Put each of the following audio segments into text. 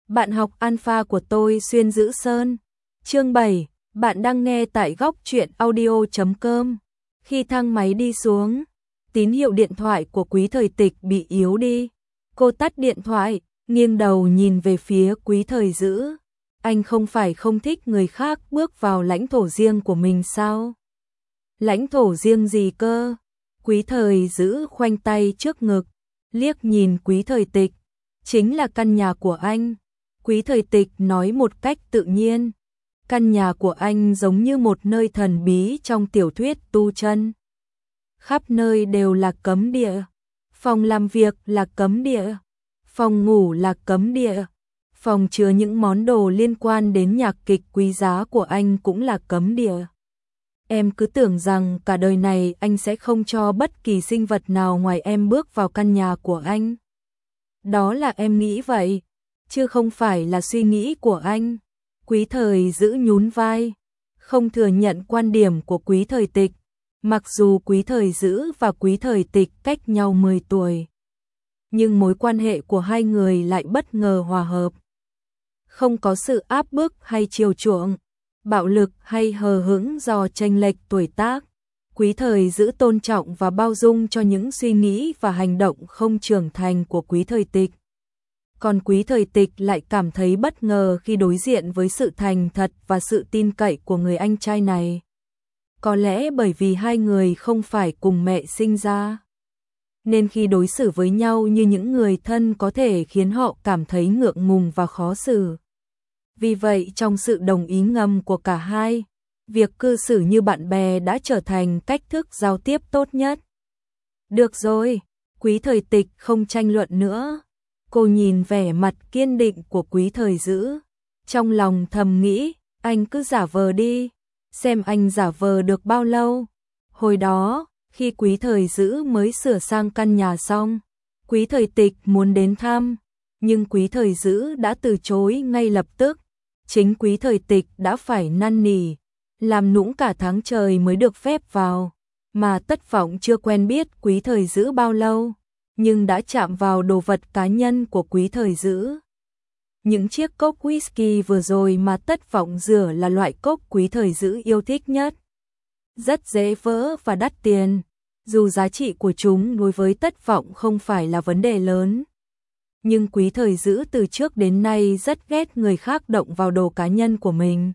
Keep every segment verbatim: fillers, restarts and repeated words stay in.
Bạn học alpha của tôi xuyên giữ sơn. Chương bảy, bạn đang nghe tại góc truyện audio chấm com. Khi thang máy đi xuống, tín hiệu điện thoại của Quý Thời Tịch bị yếu đi. Cô tắt điện thoại, nghiêng đầu nhìn về phía Quý Thời Dữ. Anh không phải không thích người khác bước vào lãnh thổ riêng của mình sao? Lãnh thổ riêng gì cơ? Quý Thời Dữ khoanh tay trước ngực, liếc nhìn Quý Thời Tịch. Chính là căn nhà của anh. Quý Thời Tịch nói một cách tự nhiên. Căn nhà của anh giống như một nơi thần bí trong tiểu thuyết tu chân. Khắp nơi đều là cấm địa. Phòng làm việc là cấm địa. Phòng ngủ là cấm địa. Phòng chứa những món đồ liên quan đến nhạc kịch quý giá của anh cũng là cấm địa. Em cứ tưởng rằng cả đời này anh sẽ không cho bất kỳ sinh vật nào ngoài em bước vào căn nhà của anh. Đó là em nghĩ vậy, chứ không phải là suy nghĩ của anh. Quý Thời Dữ nhún vai, không thừa nhận quan điểm của Quý Thời Tịch. Mặc dù Quý Thời Dữ và Quý Thời Tịch cách nhau mười tuổi, nhưng mối quan hệ của hai người lại bất ngờ hòa hợp. Không có sự áp bức hay chiều chuộng, bạo lực hay hờ hững do chênh lệch tuổi tác. Quý Thời Dữ tôn trọng và bao dung cho những suy nghĩ và hành động không trưởng thành của Quý Thời Tịch. Còn Quý Thời Tịch lại cảm thấy bất ngờ khi đối diện với sự thành thật và sự tin cậy của người anh trai này. Có lẽ bởi vì hai người không phải cùng mẹ sinh ra, nên khi đối xử với nhau như những người thân có thể khiến họ cảm thấy ngượng ngùng và khó xử. Vì vậy trong sự đồng ý ngầm của cả hai, việc cư xử như bạn bè đã trở thành cách thức giao tiếp tốt nhất. Được rồi, Quý Thời Tịch không tranh luận nữa. Cô nhìn vẻ mặt kiên định của Quý Thời Dữ, trong lòng thầm nghĩ, anh cứ giả vờ đi, xem anh giả vờ được bao lâu. Hồi đó, khi Quý Thời Dữ mới sửa sang căn nhà xong, Quý Thời Tịch muốn đến thăm, nhưng Quý Thời Dữ đã từ chối ngay lập tức. Chính Quý Thời Tịch đã phải năn nỉ, làm nũng cả tháng trời mới được phép vào, mà Tất Vọng chưa quen biết Quý Thời Dữ bao lâu, nhưng đã chạm vào đồ vật cá nhân của Quý Thời Dữ. Những chiếc cốc whisky vừa rồi mà Tất Vọng rửa là loại cốc Quý Thời Dữ yêu thích nhất. Rất dễ vỡ và đắt tiền, dù giá trị của chúng đối với Tất Vọng không phải là vấn đề lớn. Nhưng Quý Thời Dữ từ trước đến nay rất ghét người khác động vào đồ cá nhân của mình.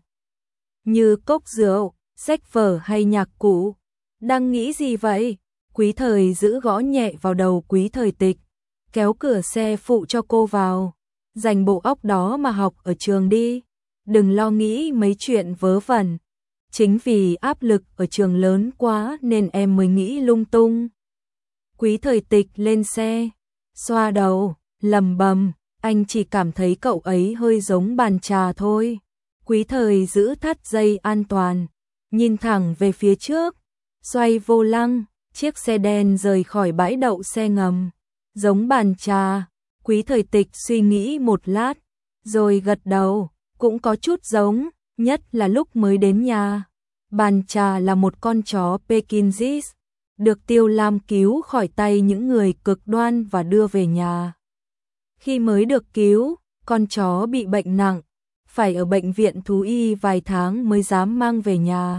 Như cốc rượu, sách vở hay nhạc cụ. Đang nghĩ gì vậy? Quý Thời Dữ gõ nhẹ vào đầu Quý Thời Tịch, kéo cửa xe phụ cho cô vào. Dành bộ óc đó mà học ở trường đi. Đừng lo nghĩ mấy chuyện vớ vẩn. Chính vì áp lực ở trường lớn quá nên em mới nghĩ lung tung. Quý Thời Tịch lên xe, xoa đầu, lầm bầm, anh chỉ cảm thấy cậu ấy hơi giống bàn trà thôi. Quý Thời Dữ thắt dây an toàn, nhìn thẳng về phía trước, xoay vô lăng, chiếc xe đen rời khỏi bãi đậu xe ngầm. Giống bàn trà, Quý Thời Tịch suy nghĩ một lát, rồi gật đầu, cũng có chút giống, nhất là lúc mới đến nhà. Bàn trà là một con chó Pekingese, được Tiêu Lam cứu khỏi tay những người cực đoan và đưa về nhà. Khi mới được cứu, con chó bị bệnh nặng, phải ở bệnh viện thú y vài tháng mới dám mang về nhà.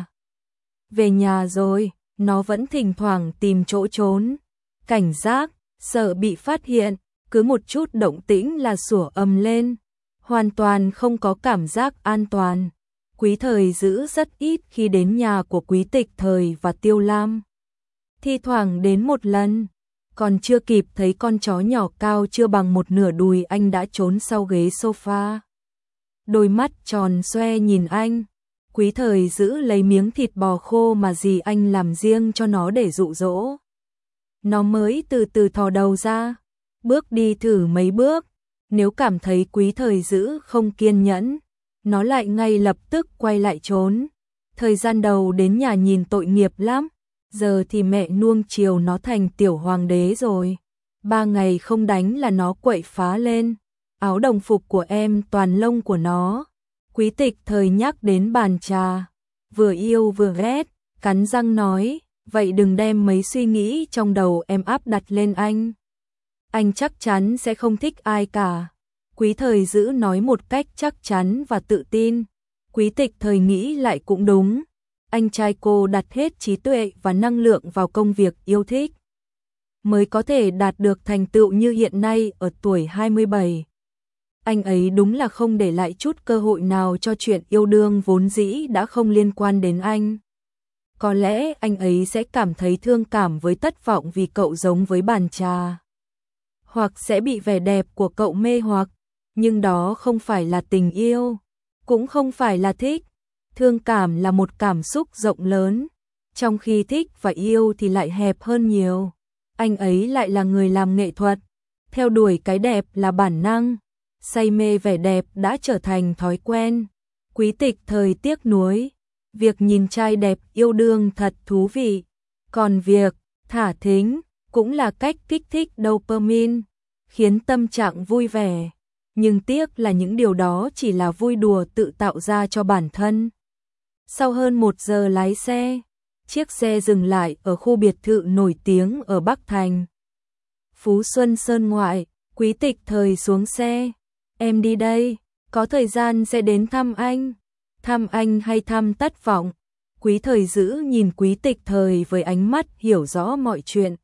Về nhà rồi, nó vẫn thỉnh thoảng tìm chỗ trốn, cảnh giác, sợ bị phát hiện, cứ một chút động tĩnh là sủa ầm lên, hoàn toàn không có cảm giác an toàn. Quý Thời Dữ rất ít khi đến nhà của Quý Tịch Thời và Tiêu Lam. Thi thoảng đến một lần, còn chưa kịp thấy con chó nhỏ cao chưa bằng một nửa đùi anh đã trốn sau ghế sofa. Đôi mắt tròn xoe nhìn anh. Quý Thời Dữ lấy miếng thịt bò khô mà dì anh làm riêng cho nó để dụ dỗ. Nó mới từ từ thò đầu ra, bước đi thử mấy bước. Nếu cảm thấy Quý Thời Dữ không kiên nhẫn, nó lại ngay lập tức quay lại trốn. Thời gian đầu đến nhà nhìn tội nghiệp lắm, giờ thì mẹ nuông chiều nó thành tiểu hoàng đế rồi. Ba ngày không đánh là nó quậy phá lên. Áo đồng phục của em toàn lông của nó. Quý Tịch Thời nhắc đến bàn trà, vừa yêu vừa ghét, cắn răng nói, vậy đừng đem mấy suy nghĩ trong đầu em áp đặt lên anh. Anh chắc chắn sẽ không thích ai cả. Quý Thời Dữ nói một cách chắc chắn và tự tin. Quý Tịch Thời nghĩ lại cũng đúng. Anh trai cô đặt hết trí tuệ và năng lượng vào công việc yêu thích, mới có thể đạt được thành tựu như hiện nay ở tuổi hai mươi bảy. Anh ấy đúng là không để lại chút cơ hội nào cho chuyện yêu đương vốn dĩ đã không liên quan đến anh. Có lẽ anh ấy sẽ cảm thấy thương cảm với Tất Vọng vì cậu giống với bàn trà, hoặc sẽ bị vẻ đẹp của cậu mê hoặc, nhưng đó không phải là tình yêu, cũng không phải là thích. Thương cảm là một cảm xúc rộng lớn, trong khi thích và yêu thì lại hẹp hơn nhiều. Anh ấy lại là người làm nghệ thuật, theo đuổi cái đẹp là bản năng, say mê vẻ đẹp đã trở thành thói quen. Quý Tịch Thời tiếc nuối, việc nhìn trai đẹp yêu đương thật thú vị, còn việc thả thính cũng là cách kích thích dopamine, khiến tâm trạng vui vẻ. Nhưng tiếc là những điều đó chỉ là vui đùa tự tạo ra cho bản thân. Sau hơn một giờ lái xe, chiếc xe dừng lại ở khu biệt thự nổi tiếng ở Bắc Thành, Phú Xuân Sơn ngoại. Quý Tịch Thời xuống xe. Em đi đây, có thời gian sẽ đến thăm anh. Thăm anh hay thăm Tất Vọng? Quý Thời Dữ nhìn Quý Tịch Thời với ánh mắt hiểu rõ mọi chuyện.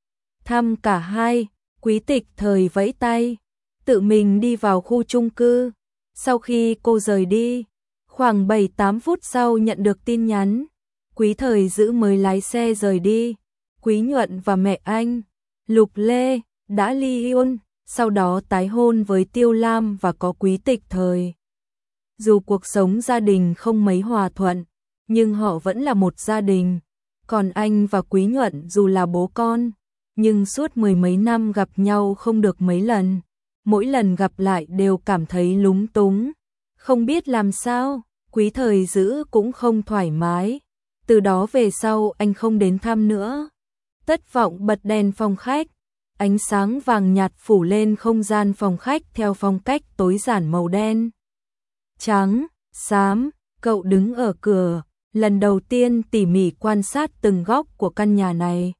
Thăm cả hai. Quý Tịch Thời vẫy tay, tự mình đi vào khu chung cư. Sau khi cô rời đi, khoảng bảy tám phút sau nhận được tin nhắn, Quý Thời Dữ mới lái xe rời đi. Quý Nhuận và mẹ anh, Lục Lê, đã ly hôn, sau đó tái hôn với Tiêu Lam và có Quý Tịch Thời. Dù cuộc sống gia đình không mấy hòa thuận, nhưng họ vẫn là một gia đình. Còn anh và Quý Nhuận dù là bố con, nhưng suốt mười mấy năm gặp nhau không được mấy lần. Mỗi lần gặp lại đều cảm thấy lúng túng, không biết làm sao. Quý Thời Dữ cũng không thoải mái. Từ đó về sau anh không đến thăm nữa. Tất Vọng bật đèn phòng khách, ánh sáng vàng nhạt phủ lên không gian phòng khách theo phong cách tối giản màu đen, trắng, xám. Cậu đứng ở cửa, lần đầu tiên tỉ mỉ quan sát từng góc của căn nhà này.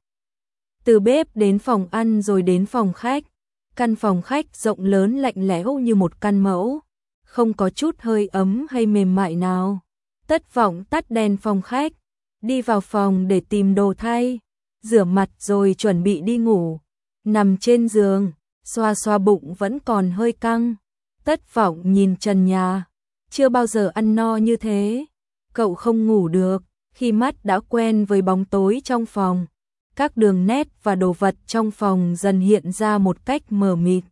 Từ bếp đến phòng ăn rồi đến phòng khách. Căn phòng khách rộng lớn lạnh lẽo như một căn mẫu, không có chút hơi ấm hay mềm mại nào. Tất Vọng tắt đèn phòng khách, đi vào phòng để tìm đồ thay, rửa mặt rồi chuẩn bị đi ngủ. Nằm trên giường, xoa xoa bụng vẫn còn hơi căng. Tất Vọng nhìn trần nhà, chưa bao giờ ăn no như thế. Cậu không ngủ được, khi mắt đã quen với bóng tối trong phòng. Các đường nét và đồ vật trong phòng dần hiện ra một cách mờ mịt.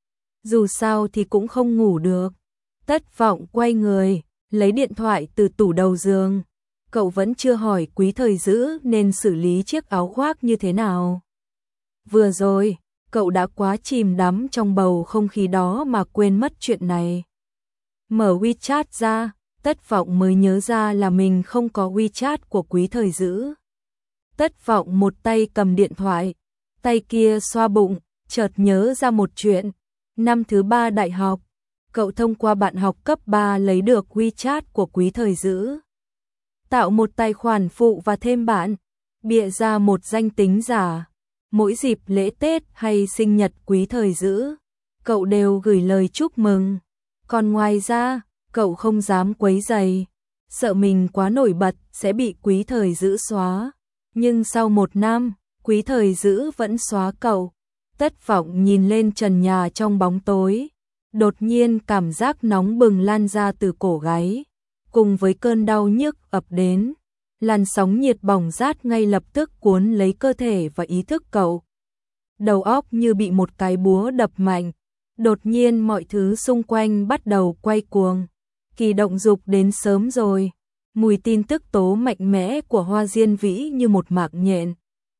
Dù sao thì cũng không ngủ được. Tất Vọng quay người, lấy điện thoại từ tủ đầu giường. Cậu vẫn chưa hỏi Quý Thời Dữ nên xử lý chiếc áo khoác như thế nào. Vừa rồi, cậu đã quá chìm đắm trong bầu không khí đó mà quên mất chuyện này. Mở WeChat ra, Tất Vọng mới nhớ ra là mình không có WeChat của Quý Thời Dữ. Tất Vọng một tay cầm điện thoại, tay kia xoa bụng, chợt nhớ ra một chuyện. Năm thứ ba đại học, cậu thông qua bạn học cấp ba lấy được WeChat của Quý Thời Dữ. Tạo một tài khoản phụ và thêm bạn, bịa ra một danh tính giả. Mỗi dịp lễ Tết hay sinh nhật Quý Thời Dữ, cậu đều gửi lời chúc mừng. Còn ngoài ra, cậu không dám quấy rầy, sợ mình quá nổi bật sẽ bị Quý Thời Dữ xóa. Nhưng sau một năm, Quý Thời Dữ vẫn xóa cậu. Tất Vọng nhìn lên trần nhà trong bóng tối, đột nhiên cảm giác nóng bừng lan ra từ cổ gáy, cùng với cơn đau nhức ập đến. Làn sóng nhiệt bỏng rát ngay lập tức cuốn lấy cơ thể và ý thức cậu. Đầu óc như bị một cái búa đập mạnh, đột nhiên mọi thứ xung quanh bắt đầu quay cuồng. Kỳ động dục đến sớm rồi. Mùi tin tức tố mạnh mẽ của Hoa Diên Vĩ như một mạng nhện,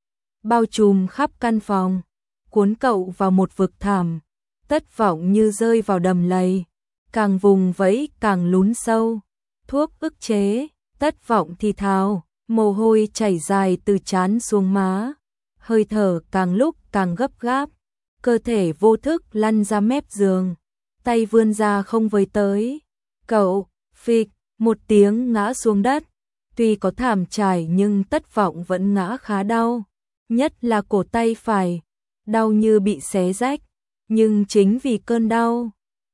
bao trùm khắp căn phòng, cuốn cậu vào một vực thẳm. Tất Vọng như rơi vào đầm lầy, càng vùng vẫy càng lún sâu. Thuốc ức chế, Tất Vọng thì thào, mồ hôi chảy dài từ trán xuống má, hơi thở càng lúc càng gấp gáp, cơ thể vô thức lăn ra mép giường, tay vươn ra không với tới. Cậu, phịch, một tiếng ngã xuống đất. Tuy có thảm trải nhưng Tất Vọng vẫn ngã khá đau, nhất là cổ tay phải, đau như bị xé rách. Nhưng chính vì cơn đau,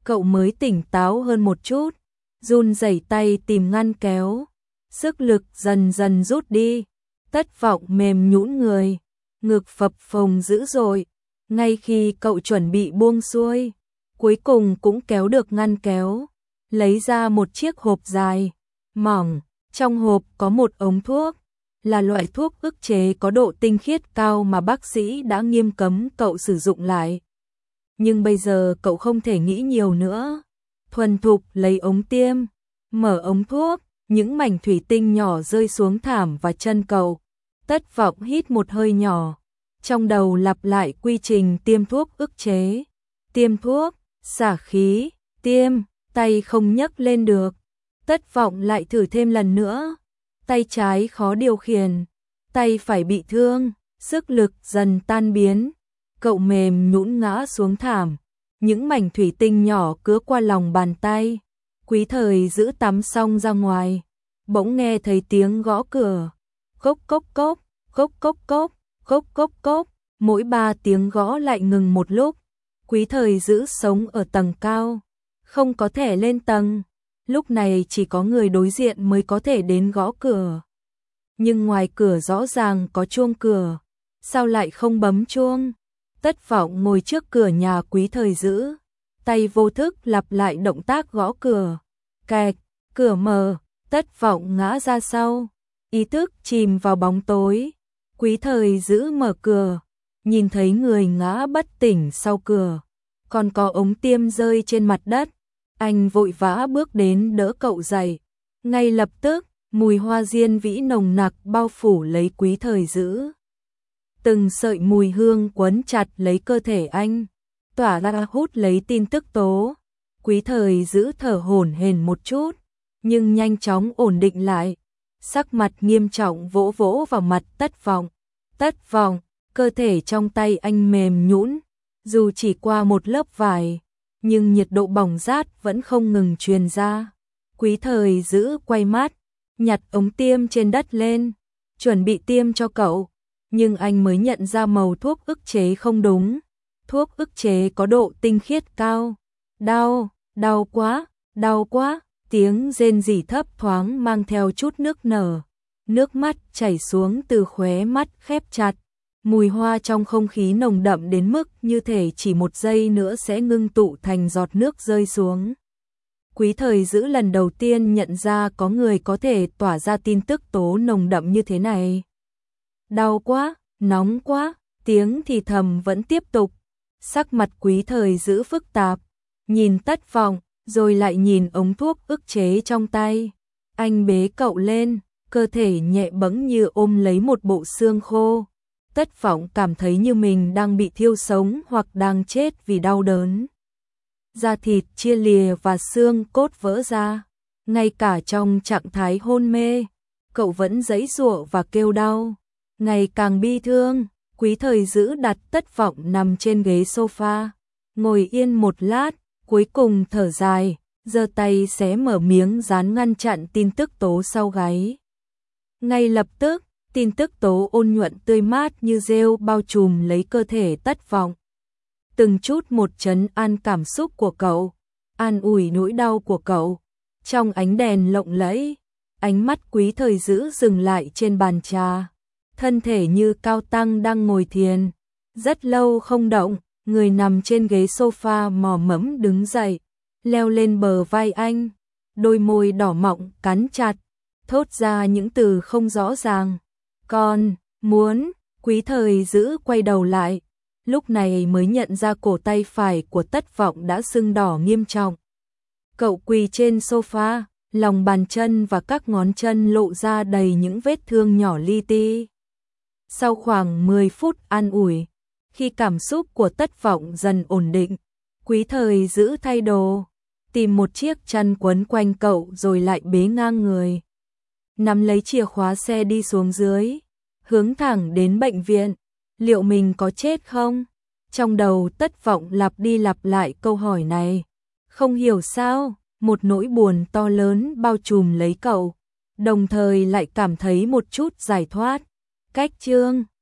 cậu mới tỉnh táo hơn một chút, run rẩy tay tìm ngăn kéo, sức lực dần dần rút đi, Tất Vọng mềm nhũn người, ngực phập phồng dữ dội, ngay khi cậu chuẩn bị buông xuôi, cuối cùng cũng kéo được ngăn kéo, lấy ra một chiếc hộp dài, mỏng, trong hộp có một ống thuốc, là loại thuốc ức chế có độ tinh khiết cao mà bác sĩ đã nghiêm cấm cậu sử dụng lại. Nhưng bây giờ cậu không thể nghĩ nhiều nữa, thuần thục lấy ống tiêm, mở ống thuốc, những mảnh thủy tinh nhỏ rơi xuống thảm và chân cậu. Tất Vọng hít một hơi nhỏ, trong đầu lặp lại quy trình tiêm thuốc ức chế, tiêm thuốc, xả khí, tiêm, tay không nhấc lên được. Tất Vọng lại thử thêm lần nữa, tay trái khó điều khiển, tay phải bị thương, sức lực dần tan biến, cậu mềm nhũn ngã xuống thảm, những mảnh thủy tinh nhỏ cứa qua lòng bàn tay. Quý Thời Dữ tắm xong ra ngoài, bỗng nghe thấy tiếng gõ cửa, cốc cốc cốc, cốc cốc cốc, cốc cốc cốc, mỗi ba tiếng gõ lại ngừng một lúc. Quý Thời Dữ sống ở tầng cao, không có thẻ lên tầng, lúc này chỉ có người đối diện mới có thể đến gõ cửa. Nhưng ngoài cửa rõ ràng có chuông cửa, sao lại không bấm chuông? Tất Vọng ngồi trước cửa nhà Quý Thời Dữ, tay vô thức lặp lại động tác gõ cửa. Kẹt, cửa mở, Tất Vọng ngã ra sau, ý thức chìm vào bóng tối. Quý Thời Dữ mở cửa, nhìn thấy người ngã bất tỉnh sau cửa, còn có ống tiêm rơi trên mặt đất. Anh vội vã bước đến đỡ cậu dậy. Ngay lập tức, mùi hoa diên vĩ nồng nặc bao phủ lấy Quý Thời Dữ. Từng sợi mùi hương quấn chặt lấy cơ thể anh, tỏa ra hút lấy tin tức tố. Quý Thời Dữ thở hổn hển một chút, nhưng nhanh chóng ổn định lại, sắc mặt nghiêm trọng vỗ vỗ vào mặt Tất Vọng. Tất Vọng, cơ thể trong tay anh mềm nhũn, dù chỉ qua một lớp vải, nhưng nhiệt độ bỏng rát vẫn không ngừng truyền ra. Quý Thời Dữ quay mắt, nhặt ống tiêm trên đất lên, chuẩn bị tiêm cho cậu, nhưng anh mới nhận ra màu thuốc ức chế không đúng. Thuốc ức chế có độ tinh khiết cao. Đau, đau quá, đau quá, tiếng rên rỉ thấp thoáng mang theo chút nước nở. Nước mắt chảy xuống từ khóe mắt khép chặt. Mùi hoa trong không khí nồng đậm đến mức như thể chỉ một giây nữa sẽ ngưng tụ thành giọt nước rơi xuống. Quý Thời Dữ lần đầu tiên nhận ra có người có thể tỏa ra tin tức tố nồng đậm như thế này. Đau quá, nóng quá, tiếng thì thầm vẫn tiếp tục. Sắc mặt Quý Thời Dữ phức tạp, nhìn Tất Vọng, rồi lại nhìn ống thuốc ức chế trong tay. Anh bế cậu lên, cơ thể nhẹ bẫng như ôm lấy một bộ xương khô. Tất Vọng cảm thấy như mình đang bị thiêu sống hoặc đang chết vì đau đớn. Da thịt chia lìa và xương cốt vỡ ra. Ngay cả trong trạng thái hôn mê, cậu vẫn giãy giụa và kêu đau. Ngày càng bi thương, Quý Thời Dữ đặt Tất Vọng nằm trên ghế sofa, ngồi yên một lát, cuối cùng thở dài, giơ tay xé mở miếng dán ngăn chặn tin tức tố sau gáy. Ngay lập tức, tin tức tố ôn nhuận tươi mát như rêu bao trùm lấy cơ thể Tất Vọng. Từng chút một trấn an cảm xúc của cậu, an ủi nỗi đau của cậu. Trong ánh đèn lộng lẫy, ánh mắt Quý Thời Dữ dừng lại trên bàn trà. Thân thể như cao tăng đang ngồi thiền, rất lâu không động, người nằm trên ghế sofa mò mẫm đứng dậy, leo lên bờ vai anh, đôi môi đỏ mọng cắn chặt, thốt ra những từ không rõ ràng. Con, muốn, Quý Thời Dữ quay đầu lại, lúc này mới nhận ra cổ tay phải của Tất Vọng đã sưng đỏ nghiêm trọng. Cậu quỳ trên sofa, lòng bàn chân và các ngón chân lộ ra đầy những vết thương nhỏ li ti. Sau khoảng mười phút an ủi, khi cảm xúc của Tất Vọng dần ổn định, Quý Thời Dữ thay đồ, tìm một chiếc chăn quấn quanh cậu rồi lại bế ngang người. Nắm lấy chìa khóa xe đi xuống dưới, hướng thẳng đến bệnh viện. Liệu mình có chết không? Trong đầu Tất Vọng lặp đi lặp lại câu hỏi này. Không hiểu sao, một nỗi buồn to lớn bao trùm lấy cậu, đồng thời lại cảm thấy một chút giải thoát. Cách chương